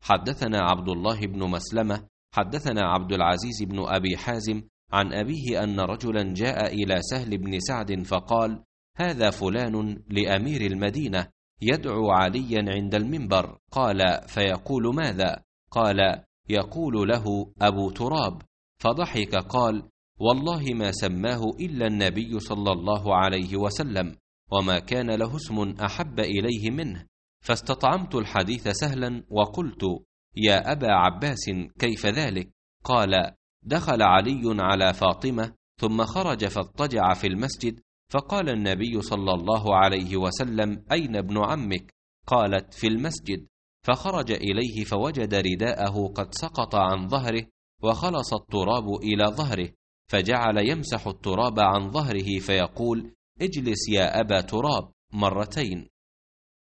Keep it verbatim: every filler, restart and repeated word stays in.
حدثنا عبد الله بن مسلمة حدثنا عبد العزيز بن أبي حازم عن أبيه أن رجلا جاء إلى سهل بن سعد فقال: هذا فلان لأمير المدينة يدعو عليا عند المنبر. قال: فيقول ماذا؟ قال: يقول له أبو تراب. فضحك قال: والله ما سماه إلا النبي صلى الله عليه وسلم، وما كان له اسم أحب إليه منه. فاستطعمت الحديث سهلا وقلت: يا أبا عباس كيف ذلك؟ قال: دخل علي على فاطمة ثم خرج فاضطجع في المسجد، فقال النبي صلى الله عليه وسلم: أين ابن عمك؟ قالت: في المسجد. فخرج إليه فوجد رداءه قد سقط عن ظهره وخلص التراب إلى ظهره، فجعل يمسح التراب عن ظهره فيقول: اجلس يا أبا تراب مرتين.